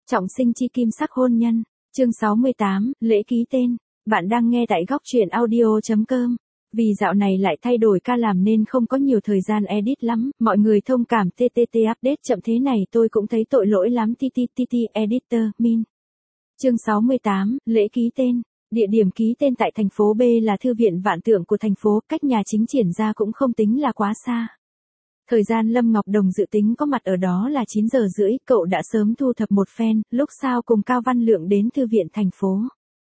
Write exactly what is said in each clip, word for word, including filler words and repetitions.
Trọng sinh chi kim sắc hôn nhân, chương sáu mươi tám, lễ ký tên. Bạn đang nghe tại góc truyện audio.com. Vì dạo này lại thay đổi ca làm nên không có nhiều thời gian edit lắm, mọi người thông cảm tê tê tê update chậm thế này tôi cũng thấy tội lỗi lắm tê tê tê tê editor, min. Chương sáu mươi tám, lễ ký tên. Địa điểm ký tên tại thành phố B là Thư viện Vạn Tượng của thành phố, cách nhà chính triển ra cũng không tính là quá xa. Thời gian Lâm Ngọc Đồng dự tính có mặt ở đó là chín giờ rưỡi, cậu đã sớm thu thập một phen, lúc sau cùng Cao Văn Lượng đến Thư viện thành phố.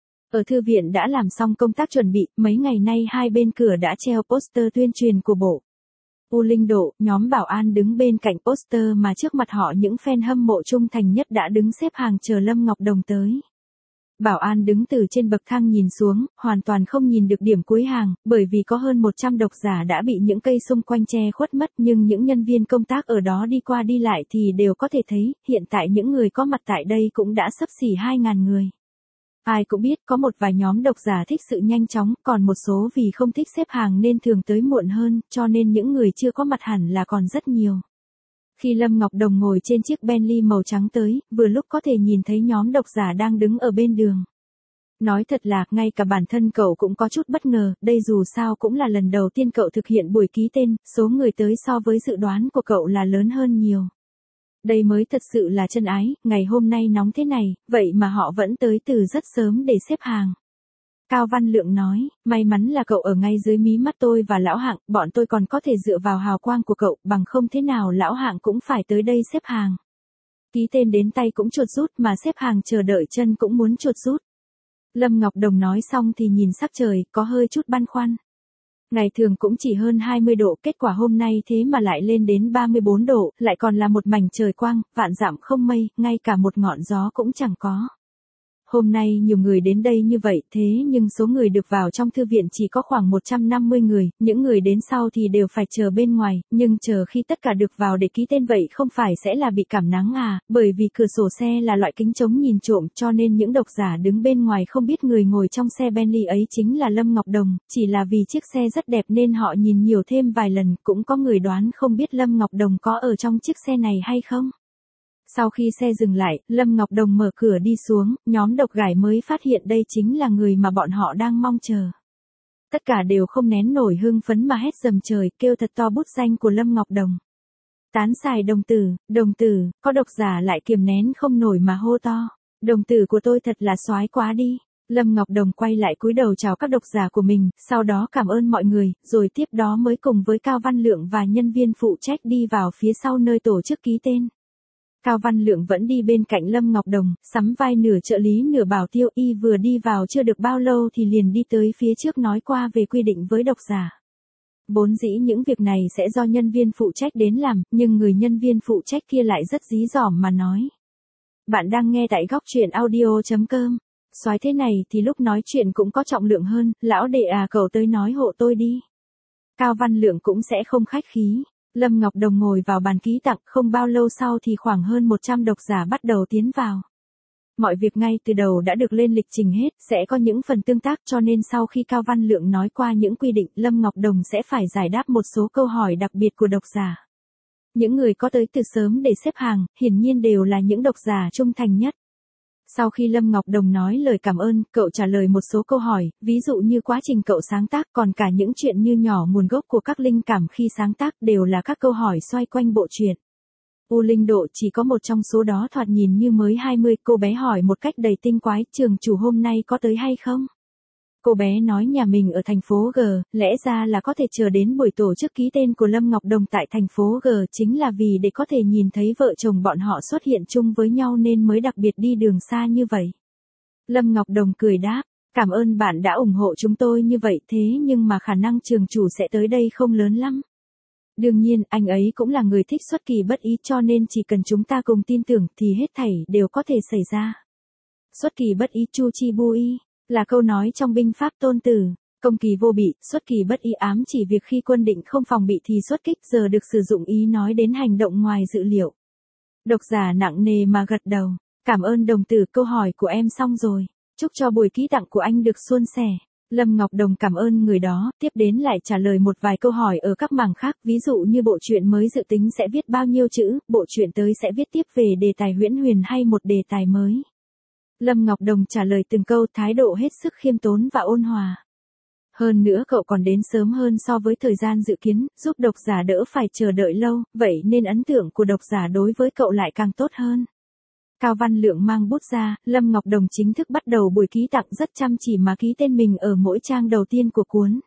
Ở Thư viện đã làm xong công tác chuẩn bị, mấy ngày nay hai bên cửa đã treo poster tuyên truyền của bộ. U Linh Độ, nhóm bảo an đứng bên cạnh poster mà trước mặt họ những fan hâm mộ trung thành nhất đã đứng xếp hàng chờ Lâm Ngọc Đồng tới. Bảo an đứng từ trên bậc thang nhìn xuống, hoàn toàn không nhìn được điểm cuối hàng, bởi vì có hơn một trăm độc giả đã bị những cây xung quanh che khuất mất, nhưng những nhân viên công tác ở đó đi qua đi lại thì đều có thể thấy, hiện tại những người có mặt tại đây cũng đã xấp xỉ hai nghìn người. Ai cũng biết có một vài nhóm độc giả thích sự nhanh chóng, còn một số vì không thích xếp hàng nên thường tới muộn hơn, cho nên những người chưa có mặt hẳn là còn rất nhiều. Khi Lâm Ngọc Đồng ngồi trên chiếc Bentley màu trắng tới, vừa lúc có thể nhìn thấy nhóm độc giả đang đứng ở bên đường. Nói thật là, ngay cả bản thân cậu cũng có chút bất ngờ, đây dù sao cũng là lần đầu tiên cậu thực hiện buổi ký tên, số người tới so với dự đoán của cậu là lớn hơn nhiều. Đây mới thật sự là chân ái, ngày hôm nay nóng thế này, vậy mà họ vẫn tới từ rất sớm để xếp hàng. Cao Văn Lượng nói, may mắn là cậu ở ngay dưới mí mắt tôi và Lão Hạng, bọn tôi còn có thể dựa vào hào quang của cậu, bằng không thế nào Lão Hạng cũng phải tới đây xếp hàng. Ký tên đến tay cũng chuột rút mà xếp hàng chờ đợi chân cũng muốn chuột rút. Lâm Ngọc Đồng nói xong thì nhìn sắc trời, có hơi chút băn khoăn. Ngày thường cũng chỉ hơn hai mươi độ, kết quả hôm nay thế mà lại lên đến ba mươi bốn độ, lại còn là một mảnh trời quang, vạn dặm không mây, ngay cả một ngọn gió cũng chẳng có. Hôm nay nhiều người đến đây như vậy, thế nhưng số người được vào trong thư viện chỉ có khoảng một trăm năm mươi người, những người đến sau thì đều phải chờ bên ngoài, nhưng chờ khi tất cả được vào để ký tên vậy không phải sẽ là bị cảm nắng à, bởi vì cửa sổ xe là loại kính chống nhìn trộm, cho nên những độc giả đứng bên ngoài không biết người ngồi trong xe Bentley ấy chính là Lâm Ngọc Đồng, chỉ là vì chiếc xe rất đẹp nên họ nhìn nhiều thêm vài lần, cũng có người đoán không biết Lâm Ngọc Đồng có ở trong chiếc xe này hay không. Sau khi xe dừng lại, Lâm Ngọc Đồng mở cửa đi xuống, nhóm độc gải mới phát hiện đây chính là người mà bọn họ đang mong chờ. Tất cả đều không nén nổi hưng phấn mà hét dầm trời, kêu thật to bút danh của Lâm Ngọc Đồng. Tán xài đồng tử, đồng tử, có độc giả lại kiềm nén không nổi mà hô to. Đồng tử của tôi thật là soái quá đi. Lâm Ngọc Đồng quay lại cúi đầu chào các độc giả của mình, sau đó cảm ơn mọi người, rồi tiếp đó mới cùng với Cao Văn Lượng và nhân viên phụ trách đi vào phía sau nơi tổ chức ký tên. Cao Văn Lượng vẫn đi bên cạnh Lâm Ngọc Đồng, sắm vai nửa trợ lý nửa bảo tiêu, y vừa đi vào chưa được bao lâu thì liền đi tới phía trước nói qua về quy định với độc giả. Vốn dĩ những việc này sẽ do nhân viên phụ trách đến làm, nhưng người nhân viên phụ trách kia lại rất dí dỏm mà nói. Bạn đang nghe tại góc truyện audio.com. Soái thế này thì lúc nói chuyện cũng có trọng lượng hơn, lão đệ à cậu tới nói hộ tôi đi. Cao Văn Lượng cũng sẽ không khách khí. Lâm Ngọc Đồng ngồi vào bàn ký tặng, không bao lâu sau thì khoảng hơn một trăm độc giả bắt đầu tiến vào. Mọi việc ngay từ đầu đã được lên lịch trình hết, sẽ có những phần tương tác cho nên sau khi Cao Văn Lượng nói qua những quy định, Lâm Ngọc Đồng sẽ phải giải đáp một số câu hỏi đặc biệt của độc giả. Những người có tới từ sớm để xếp hàng, hiển nhiên đều là những độc giả trung thành nhất. Sau khi Lâm Ngọc Đồng nói lời cảm ơn, cậu trả lời một số câu hỏi, ví dụ như quá trình cậu sáng tác, còn cả những chuyện như nhỏ nguồn gốc của các linh cảm khi sáng tác đều là các câu hỏi xoay quanh bộ truyện. U Linh Độ chỉ có một trong số đó thoạt nhìn như mới hai mươi, cô bé hỏi một cách đầy tinh quái, trường chủ hôm nay có tới hay không? Cô bé nói nhà mình ở thành phố G, lẽ ra là có thể chờ đến buổi tổ chức ký tên của Lâm Ngọc Đồng tại thành phố G chính là vì để có thể nhìn thấy vợ chồng bọn họ xuất hiện chung với nhau nên mới đặc biệt đi đường xa như vậy. Lâm Ngọc Đồng cười đáp, cảm ơn bạn đã ủng hộ chúng tôi như vậy thế nhưng mà khả năng trường chủ sẽ tới đây không lớn lắm. Đương nhiên, anh ấy cũng là người thích xuất kỳ bất ý cho nên chỉ cần chúng ta cùng tin tưởng thì hết thảy đều có thể xảy ra. Xuất kỳ bất ý chu chi bui là câu nói trong binh pháp Tôn Tử, công kỳ vô bị, xuất kỳ bất ý ám chỉ việc khi quân định không phòng bị thì xuất kích, giờ được sử dụng ý nói đến hành động ngoài dự liệu. Độc giả nặng nề mà gật đầu, cảm ơn đồng tử, câu hỏi của em xong rồi, chúc cho buổi ký tặng của anh được suôn sẻ. Lâm Ngọc Đồng cảm ơn người đó, tiếp đến lại trả lời một vài câu hỏi ở các mảng khác, ví dụ như bộ truyện mới dự tính sẽ viết bao nhiêu chữ, bộ truyện tới sẽ viết tiếp về đề tài huyễn huyền hay một đề tài mới. Lâm Ngọc Đồng trả lời từng câu, thái độ hết sức khiêm tốn và ôn hòa. Hơn nữa cậu còn đến sớm hơn so với thời gian dự kiến, giúp độc giả đỡ phải chờ đợi lâu, vậy nên ấn tượng của độc giả đối với cậu lại càng tốt hơn. Cao Văn Lượng mang bút ra, Lâm Ngọc Đồng chính thức bắt đầu buổi ký tặng, rất chăm chỉ mà ký tên mình ở mỗi trang đầu tiên của cuốn.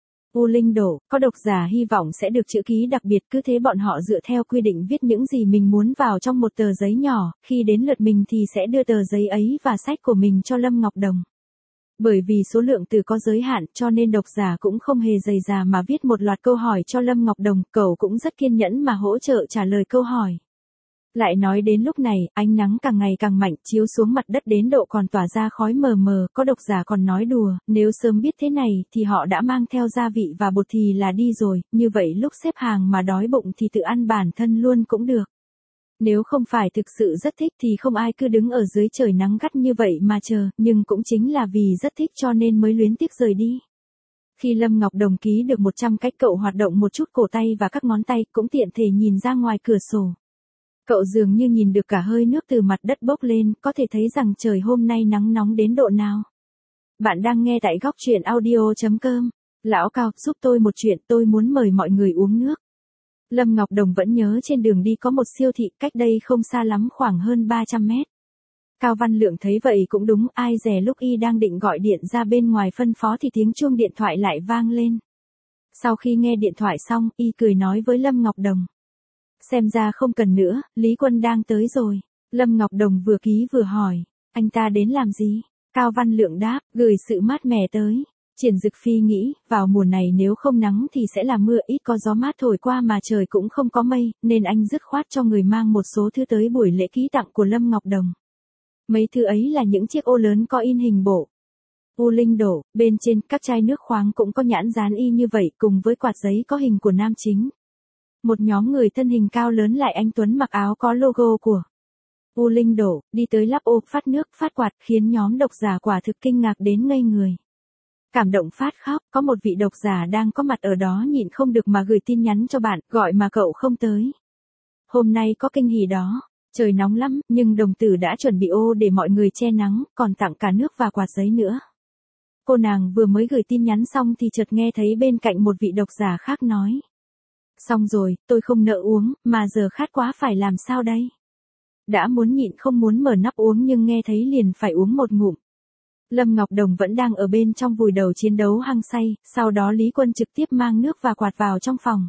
U Linh Đổ, có độc giả hy vọng sẽ được chữ ký đặc biệt, cứ thế bọn họ dựa theo quy định viết những gì mình muốn vào trong một tờ giấy nhỏ, khi đến lượt mình thì sẽ đưa tờ giấy ấy và sách của mình cho Lâm Ngọc Đồng. Bởi vì số lượng từ có giới hạn cho nên độc giả cũng không hề dày dà mà viết một loạt câu hỏi cho Lâm Ngọc Đồng, cậu cũng rất kiên nhẫn mà hỗ trợ trả lời câu hỏi. Lại nói đến lúc này, ánh nắng càng ngày càng mạnh chiếu xuống mặt đất đến độ còn tỏa ra khói mờ mờ, có độc giả còn nói đùa, nếu sớm biết thế này thì họ đã mang theo gia vị và bột thì là đi rồi, như vậy lúc xếp hàng mà đói bụng thì tự ăn bản thân luôn cũng được. Nếu không phải thực sự rất thích thì không ai cứ đứng ở dưới trời nắng gắt như vậy mà chờ, nhưng cũng chính là vì rất thích cho nên mới luyến tiếc rời đi. Khi Lâm Ngọc Đồng ký được một trăm cách cậu hoạt động một chút cổ tay và các ngón tay, cũng tiện thể nhìn ra ngoài cửa sổ. Cậu dường như nhìn được cả hơi nước từ mặt đất bốc lên, có thể thấy rằng trời hôm nay nắng nóng đến độ nào. Bạn đang nghe tại góc truyện audio chấm com. Lão Cao, giúp tôi một chuyện, tôi muốn mời mọi người uống nước. Lâm Ngọc Đồng vẫn nhớ trên đường đi có một siêu thị, cách đây không xa lắm, khoảng hơn ba trăm mét. Cao Văn Lượng thấy vậy cũng đúng, ai dè lúc y đang định gọi điện ra bên ngoài phân phó thì tiếng chuông điện thoại lại vang lên. Sau khi nghe điện thoại xong, y cười nói với Lâm Ngọc Đồng. Xem ra không cần nữa, Lý Quân đang tới rồi. Lâm Ngọc Đồng vừa ký vừa hỏi, anh ta đến làm gì? Cao Văn Lượng đáp, gửi sự mát mẻ tới. Triển Dực Phi nghĩ, vào mùa này nếu không nắng thì sẽ là mưa, ít có gió mát thổi qua mà trời cũng không có mây, nên anh dứt khoát cho người mang một số thứ tới buổi lễ ký tặng của Lâm Ngọc Đồng. Mấy thứ ấy là những chiếc ô lớn có in hình bộ U Linh Đổ, bên trên các chai nước khoáng cũng có nhãn dán y như vậy, cùng với quạt giấy có hình của nam chính. Một nhóm người thân hình cao lớn lại anh tuấn mặc áo có logo của U Linh Đổ, đi tới lắp ô phát nước phát quạt, khiến nhóm độc giả quả thực kinh ngạc đến ngây người. Cảm động phát khóc, có một vị độc giả đang có mặt ở đó nhịn không được mà gửi tin nhắn cho bạn, gọi mà cậu không tới. Hôm nay có kinh hỉ đó, trời nóng lắm, nhưng đồng tử đã chuẩn bị ô để mọi người che nắng, còn tặng cả nước và quạt giấy nữa. Cô nàng vừa mới gửi tin nhắn xong thì chợt nghe thấy bên cạnh một vị độc giả khác nói. Xong rồi, tôi không nỡ uống, mà giờ khát quá phải làm sao đây? Đã muốn nhịn không muốn mở nắp uống nhưng nghe thấy liền phải uống một ngụm. Lâm Ngọc Đồng vẫn đang ở bên trong vùi đầu chiến đấu hăng say, sau đó Lý Quân trực tiếp mang nước và quạt vào trong phòng.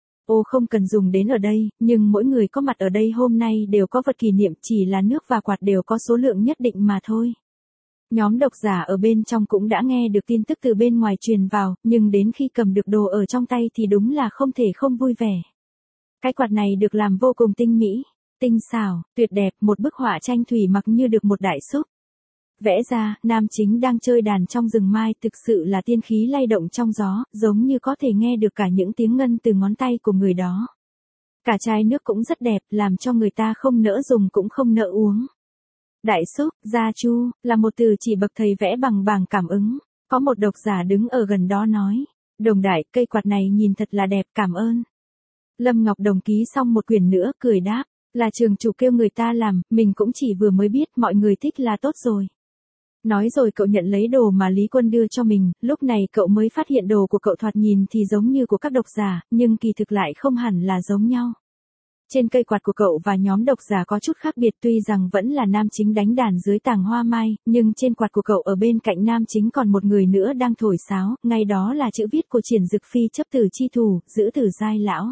Ô không cần dùng đến ở đây, nhưng mỗi người có mặt ở đây hôm nay đều có vật kỷ niệm, chỉ là nước và quạt đều có số lượng nhất định mà thôi. Nhóm độc giả ở bên trong cũng đã nghe được tin tức từ bên ngoài truyền vào, nhưng đến khi cầm được đồ ở trong tay thì đúng là không thể không vui vẻ. Cái quạt này được làm vô cùng tinh mỹ, tinh xảo, tuyệt đẹp, một bức họa tranh thủy mặc như được một đại xúc vẽ ra, nam chính đang chơi đàn trong rừng mai, thực sự là tiên khí lay động trong gió, giống như có thể nghe được cả những tiếng ngân từ ngón tay của người đó. Cả chai nước cũng rất đẹp, làm cho người ta không nỡ dùng cũng không nỡ uống. Đại xúc, gia chu, là một từ chỉ bậc thầy vẽ bằng bảng cảm ứng. Có một độc giả đứng ở gần đó nói, Đồng đại, cây quạt này nhìn thật là đẹp, cảm ơn. Lâm Ngọc Đồng ký xong một quyển nữa, cười đáp, là trường chủ kêu người ta làm, mình cũng chỉ vừa mới biết, mọi người thích là tốt rồi. Nói rồi cậu nhận lấy đồ mà Lý Quân đưa cho mình, lúc này cậu mới phát hiện đồ của cậu thoạt nhìn thì giống như của các độc giả, nhưng kỳ thực lại không hẳn là giống nhau. Trên cây quạt của cậu và nhóm độc giả có chút khác biệt, tuy rằng vẫn là nam chính đánh đàn dưới tàng hoa mai, nhưng trên quạt của cậu ở bên cạnh nam chính còn một người nữa đang thổi sáo, ngay đó là chữ viết của Triển Dực Phi, chấp tử chi thủ, giữ tử giai lão.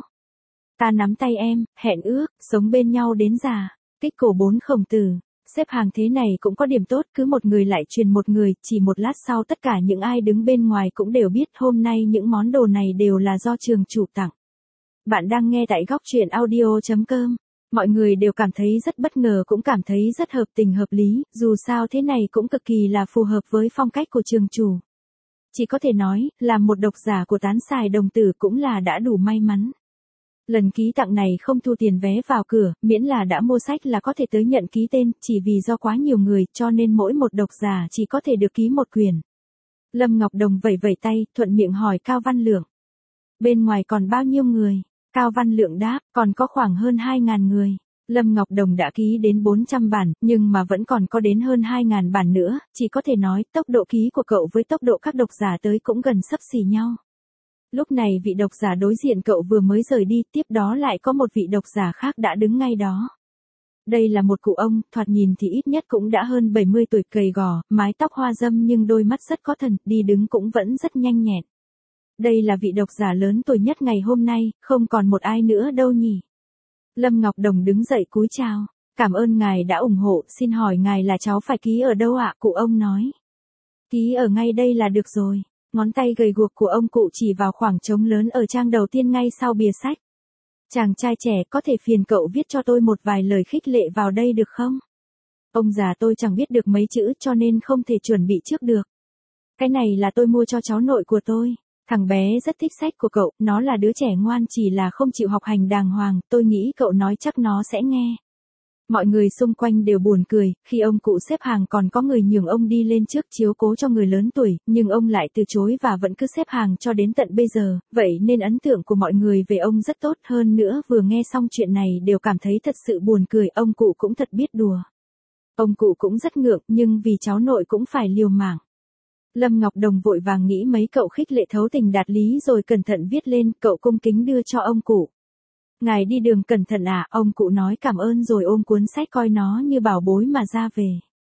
Ta nắm tay em, hẹn ước, sống bên nhau đến già. Kích cổ bốn khổng tử. Xếp hàng thế này cũng có điểm tốt, cứ một người lại truyền một người, chỉ một lát sau tất cả những ai đứng bên ngoài cũng đều biết hôm nay những món đồ này đều là do trường chủ tặng. Bạn đang nghe tại góc truyện audio chấm com. Mọi người đều cảm thấy rất bất ngờ, cũng cảm thấy rất hợp tình hợp lý, dù sao thế này cũng cực kỳ là phù hợp với phong cách của trường chủ. Chỉ có thể nói, là một độc giả của tán xài đồng tử cũng là đã đủ may mắn. Lần ký tặng này không thu tiền vé vào cửa, miễn là đã mua sách là có thể tới nhận ký tên, chỉ vì do quá nhiều người cho nên mỗi một độc giả chỉ có thể được ký một quyển. Lâm Ngọc Đồng vẩy vẩy tay, thuận miệng hỏi Cao Văn Lượng. Bên ngoài còn bao nhiêu người? Cao Văn Lượng đáp, còn có khoảng hơn hai ngàn người. Lâm Ngọc Đồng đã ký đến bốn trăm bản, nhưng mà vẫn còn có đến hơn hai ngàn bản nữa, chỉ có thể nói tốc độ ký của cậu với tốc độ các độc giả tới cũng gần xấp xỉ nhau. Lúc này vị độc giả đối diện cậu vừa mới rời đi, tiếp đó lại có một vị độc giả khác đã đứng ngay đó. Đây là một cụ ông, thoạt nhìn thì ít nhất cũng đã hơn bảy mươi tuổi, gầy gò, mái tóc hoa râm nhưng đôi mắt rất có thần, đi đứng cũng vẫn rất nhanh nhẹn. Đây là vị độc giả lớn tuổi nhất ngày hôm nay, không còn một ai nữa đâu nhỉ. Lâm Ngọc Đồng đứng dậy cúi chào. Cảm ơn ngài đã ủng hộ, xin hỏi ngài là cháu phải ký ở đâu ạ? Cụ ông nói. Ký ở ngay đây là được rồi. Ngón tay gầy guộc của ông cụ chỉ vào khoảng trống lớn ở trang đầu tiên ngay sau bìa sách. Chàng trai trẻ, có thể phiền cậu viết cho tôi một vài lời khích lệ vào đây được không? Ông già tôi chẳng biết được mấy chữ cho nên không thể chuẩn bị trước được. Cái này là tôi mua cho cháu nội của tôi. Thằng bé rất thích sách của cậu, nó là đứa trẻ ngoan chỉ là không chịu học hành đàng hoàng, tôi nghĩ cậu nói chắc nó sẽ nghe. Mọi người xung quanh đều buồn cười, khi ông cụ xếp hàng còn có người nhường ông đi lên trước chiếu cố cho người lớn tuổi, nhưng ông lại từ chối và vẫn cứ xếp hàng cho đến tận bây giờ, vậy nên ấn tượng của mọi người về ông rất tốt, hơn nữa vừa nghe xong chuyện này đều cảm thấy thật sự buồn cười, ông cụ cũng thật biết đùa. Ông cụ cũng rất ngượng, nhưng vì cháu nội cũng phải liều mạng. Lâm Ngọc Đồng vội vàng nghĩ mấy cậu khích lệ thấu tình đạt lý rồi cẩn thận viết lên, cậu cung kính đưa cho ông cụ. Ngài đi đường cẩn thận à, ông cụ nói cảm ơn rồi ôm cuốn sách coi nó như bảo bối mà ra về.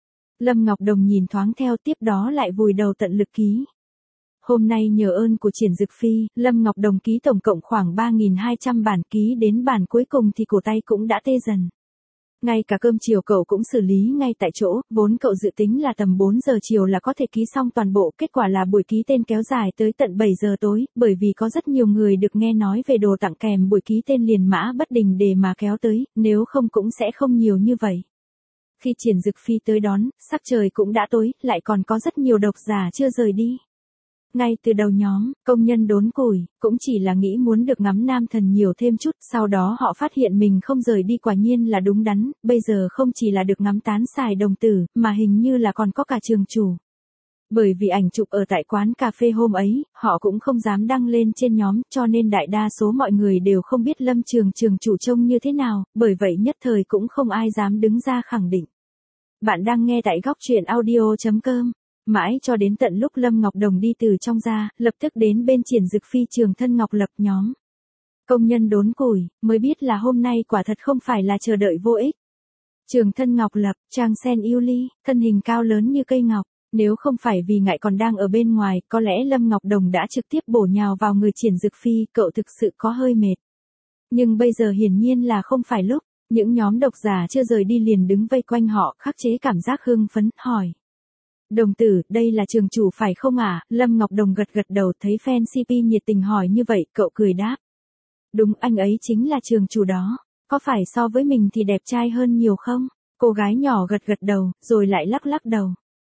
Lâm Ngọc Đồng nhìn thoáng theo, tiếp đó lại vùi đầu tận lực ký. Hôm nay nhờ ơn của Triển Dực Phi, Lâm Ngọc Đồng ký tổng cộng khoảng ba nghìn hai trăm bản, ký đến bản cuối cùng thì cổ tay cũng đã tê dần. Ngay cả cơm chiều cậu cũng xử lý ngay tại chỗ, vốn cậu dự tính là tầm bốn giờ chiều là có thể ký xong toàn bộ, kết quả là buổi ký tên kéo dài tới tận bảy giờ tối, bởi vì có rất nhiều người được nghe nói về đồ tặng kèm buổi ký tên liền mã bất đình để mà kéo tới, nếu không cũng sẽ không nhiều như vậy. Khi Triển Dực Phi tới đón, sắc trời cũng đã tối, lại còn có rất nhiều độc giả chưa rời đi. Ngay từ đầu nhóm, công nhân đốn củi, cũng chỉ là nghĩ muốn được ngắm nam thần nhiều thêm chút, sau đó họ phát hiện mình không rời đi quả nhiên là đúng đắn, bây giờ không chỉ là được ngắm tán xài đồng tử, mà hình như là còn có cả trường chủ. Bởi vì ảnh chụp ở tại quán cà phê hôm ấy, họ cũng không dám đăng lên trên nhóm, cho nên đại đa số mọi người đều không biết Lâm Trường trường chủ trông như thế nào, bởi vậy nhất thời cũng không ai dám đứng ra khẳng định. Bạn đang nghe tại góc truyện audio chấm com. Mãi cho đến tận lúc Lâm Ngọc Đồng đi từ trong ra, lập tức đến bên Triển Dực Phi Trường Thân Ngọc Lập nhóm. Công nhân đốn củi, mới biết là hôm nay quả thật không phải là chờ đợi vô ích. Trường Thân Ngọc Lập, Trang Sen yêu ly, thân hình cao lớn như cây ngọc, nếu không phải vì ngại còn đang ở bên ngoài, có lẽ Lâm Ngọc Đồng đã trực tiếp bổ nhào vào người Triển Dực Phi, cậu thực sự có hơi mệt. Nhưng bây giờ hiển nhiên là không phải lúc, những nhóm độc giả chưa rời đi liền đứng vây quanh họ, khắc chế cảm giác hưng phấn, hỏi. Đồng tử, đây là trường chủ phải không ạ? À? Lâm Ngọc Đồng gật gật đầu, thấy fan xê pê nhiệt tình hỏi như vậy, cậu cười đáp. Đúng, anh ấy chính là trường chủ đó. Có phải so với mình thì đẹp trai hơn nhiều không? Cô gái nhỏ gật gật đầu, rồi lại lắc lắc đầu.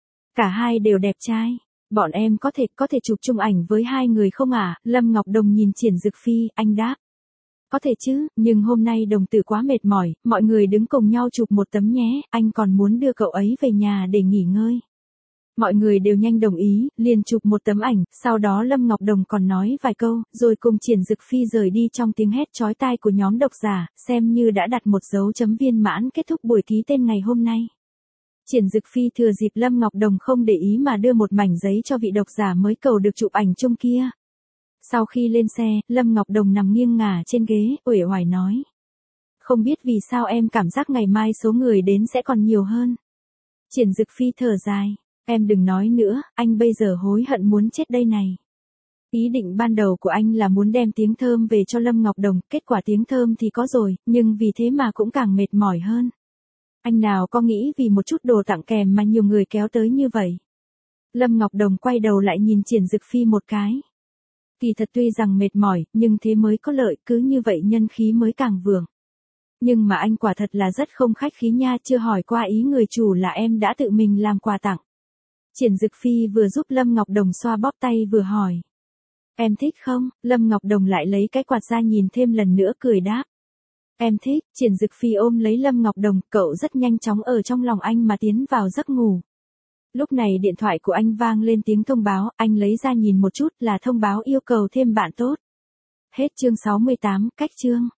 Cả hai đều đẹp trai. Bọn em có thể, có thể chụp chung ảnh với hai người không ạ? À? Lâm Ngọc Đồng nhìn Triển Dực Phi, anh đáp. Có thể chứ, nhưng hôm nay đồng tử quá mệt mỏi, mọi người đứng cùng nhau chụp một tấm nhé, anh còn muốn đưa cậu ấy về nhà để nghỉ ngơi. Mọi người đều nhanh đồng ý, liền chụp một tấm ảnh, sau đó Lâm Ngọc Đồng còn nói vài câu, rồi cùng Triển Dực Phi rời đi trong tiếng hét chói tai của nhóm độc giả, xem như đã đặt một dấu chấm viên mãn kết thúc buổi ký tên ngày hôm nay. Triển Dực Phi thừa dịp Lâm Ngọc Đồng không để ý mà đưa một mảnh giấy cho vị độc giả mới cầu được chụp ảnh chung kia. Sau khi lên xe, Lâm Ngọc Đồng nằm nghiêng ngả trên ghế, uể oải nói. Không biết vì sao em cảm giác ngày mai số người đến sẽ còn nhiều hơn. Triển Dực Phi thở dài. Em đừng nói nữa, anh bây giờ hối hận muốn chết đây này. Ý định ban đầu của anh là muốn đem tiếng thơm về cho Lâm Ngọc Đồng, kết quả tiếng thơm thì có rồi, nhưng vì thế mà cũng càng mệt mỏi hơn. Anh nào có nghĩ vì một chút đồ tặng kèm mà nhiều người kéo tới như vậy. Lâm Ngọc Đồng quay đầu lại nhìn Triển Dực Phi một cái. Kỳ thật tuy rằng mệt mỏi, nhưng thế mới có lợi, cứ như vậy nhân khí mới càng vượng. Nhưng mà anh quả thật là rất không khách khí nha, chưa hỏi qua ý người chủ là em đã tự mình làm quà tặng. Triển Dực Phi vừa giúp Lâm Ngọc Đồng xoa bóp tay vừa hỏi. Em thích không? Lâm Ngọc Đồng lại lấy cái quạt ra nhìn thêm lần nữa cười đáp. Em thích, Triển Dực Phi ôm lấy Lâm Ngọc Đồng, cậu rất nhanh chóng ở trong lòng anh mà tiến vào giấc ngủ. Lúc này điện thoại của anh vang lên tiếng thông báo, anh lấy ra nhìn một chút là thông báo yêu cầu thêm bạn tốt. Hết chương sáu mươi tám, cách chương.